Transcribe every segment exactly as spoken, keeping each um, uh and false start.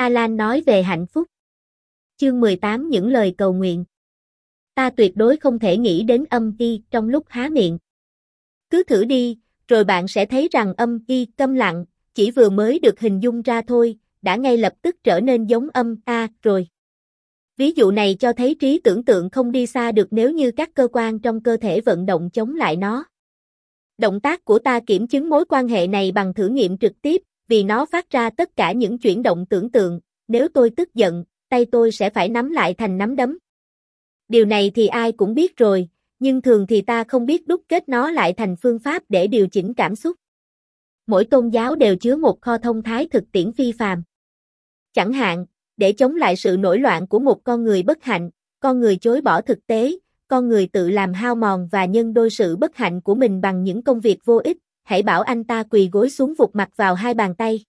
Alan nói về hạnh phúc. Chương mười tám Những lời cầu nguyện. Ta tuyệt đối không thể nghĩ đến âm y trong lúc há miệng. Cứ thử đi, rồi bạn sẽ thấy rằng âm y câm lặng, chỉ vừa mới được hình dung ra thôi, đã ngay lập tức trở nên giống âm a rồi. Ví dụ này cho thấy trí tưởng tượng không đi xa được nếu như các cơ quan trong cơ thể vận động chống lại nó. Động tác của ta kiểm chứng mối quan hệ này bằng thử nghiệm trực tiếp, vì nó phát ra tất cả những chuyển động tưởng tượng. Nếu tôi tức giận, tay tôi sẽ phải nắm lại thành nắm đấm. Điều này thì ai cũng biết rồi, nhưng thường thì ta không biết đúc kết nó lại thành phương pháp để điều chỉnh cảm xúc. Mỗi tôn giáo đều chứa một kho thông thái thực tiễn phi phàm. Chẳng hạn, để chống lại sự nổi loạn của một con người bất hạnh, con người chối bỏ thực tế, con người tự làm hao mòn và nhân đôi sự bất hạnh của mình bằng những công việc vô ích, hãy bảo anh ta quỳ gối xuống vụt mặt vào hai bàn tay.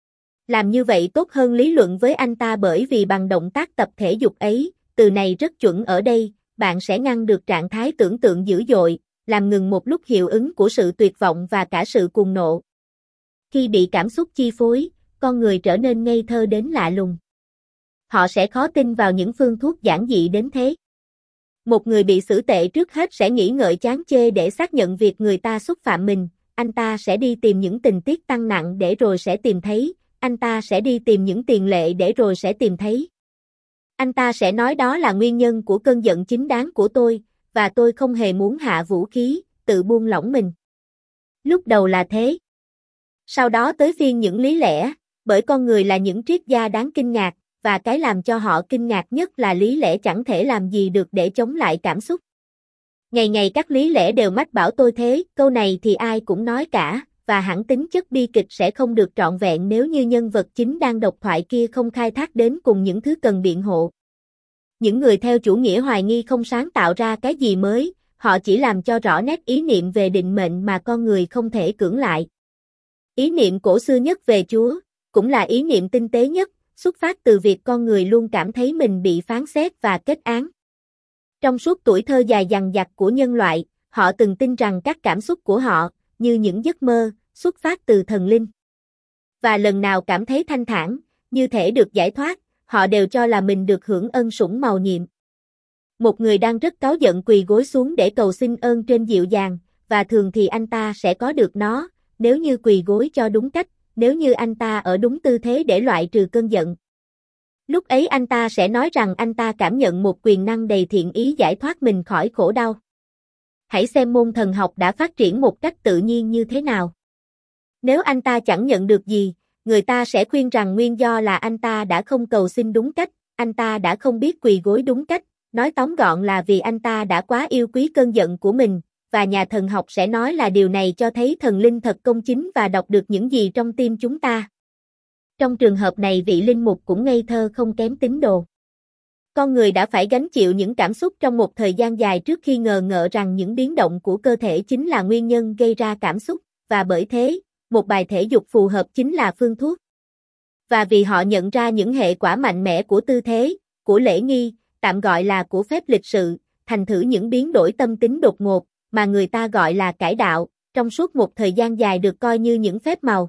Làm như vậy tốt hơn lý luận với anh ta bởi vì bằng động tác tập thể dục ấy, từ này rất chuẩn ở đây, bạn sẽ ngăn được trạng thái tưởng tượng dữ dội, làm ngừng một lúc hiệu ứng của sự tuyệt vọng và cả sự cuồng nộ. Khi bị cảm xúc chi phối, con người trở nên ngây thơ đến lạ lùng. Họ sẽ khó tin vào những phương thuốc giản dị đến thế. Một người bị xử tệ trước hết sẽ nghĩ ngợi chán chê để xác nhận việc người ta xúc phạm mình, anh ta sẽ đi tìm những tình tiết tăng nặng để rồi sẽ tìm thấy, anh ta sẽ đi tìm những tiền lệ để rồi sẽ tìm thấy. Anh ta sẽ nói đó là nguyên nhân của cơn giận chính đáng của tôi, và tôi không hề muốn hạ vũ khí, tự buông lỏng mình. Lúc đầu là thế. Sau đó tới phiên những lý lẽ, bởi con người là những triết gia đáng kinh ngạc, và cái làm cho họ kinh ngạc nhất là lý lẽ chẳng thể làm gì được để chống lại cảm xúc. Ngày ngày các lý lẽ đều mách bảo tôi thế, câu này thì ai cũng nói cả, và hẳn tính chất bi kịch sẽ không được trọn vẹn nếu như nhân vật chính đang độc thoại kia không khai thác đến cùng những thứ cần biện hộ. Những người theo chủ nghĩa hoài nghi không sáng tạo ra cái gì mới, họ chỉ làm cho rõ nét ý niệm về định mệnh mà con người không thể cưỡng lại. Ý niệm cổ xưa nhất về Chúa, cũng là ý niệm tinh tế nhất, xuất phát từ việc con người luôn cảm thấy mình bị phán xét và kết án. Trong suốt tuổi thơ dài dằng dặc của nhân loại, họ từng tin rằng các cảm xúc của họ, như những giấc mơ, xuất phát từ thần linh. Và lần nào cảm thấy thanh thản, như thể được giải thoát, họ đều cho là mình được hưởng ân sủng mầu nhiệm. Một người đang rất cáu giận quỳ gối xuống để cầu xin ơn trên dịu dàng, và thường thì anh ta sẽ có được nó, nếu như quỳ gối cho đúng cách, nếu như anh ta ở đúng tư thế để loại trừ cơn giận. Lúc ấy anh ta sẽ nói rằng anh ta cảm nhận một quyền năng đầy thiện ý giải thoát mình khỏi khổ đau. Hãy xem môn thần học đã phát triển một cách tự nhiên như thế nào. Nếu anh ta chẳng nhận được gì, người ta sẽ khuyên rằng nguyên do là anh ta đã không cầu xin đúng cách, anh ta đã không biết quỳ gối đúng cách, nói tóm gọn là vì anh ta đã quá yêu quý cơn giận của mình, và nhà thần học sẽ nói là điều này cho thấy thần linh thật công chính và đọc được những gì trong tim chúng ta. Trong trường hợp này vị linh mục cũng ngây thơ không kém tín đồ. Con người đã phải gánh chịu những cảm xúc trong một thời gian dài trước khi ngờ ngợ rằng những biến động của cơ thể chính là nguyên nhân gây ra cảm xúc, và bởi thế, một bài thể dục phù hợp chính là phương thuốc. Và vì họ nhận ra những hệ quả mạnh mẽ của tư thế, của lễ nghi, tạm gọi là của phép lịch sự, thành thử những biến đổi tâm tính đột ngột, mà người ta gọi là cải đạo, trong suốt một thời gian dài được coi như những phép màu.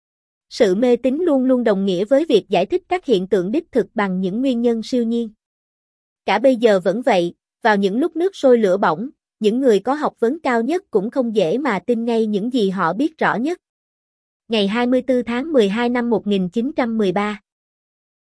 Sự mê tín luôn luôn đồng nghĩa với việc giải thích các hiện tượng đích thực bằng những nguyên nhân siêu nhiên. Cả bây giờ vẫn vậy, vào những lúc nước sôi lửa bỏng, những người có học vấn cao nhất cũng không dễ mà tin ngay những gì họ biết rõ nhất. Ngày hai mươi tư tháng mười hai năm một nghìn chín trăm mười ba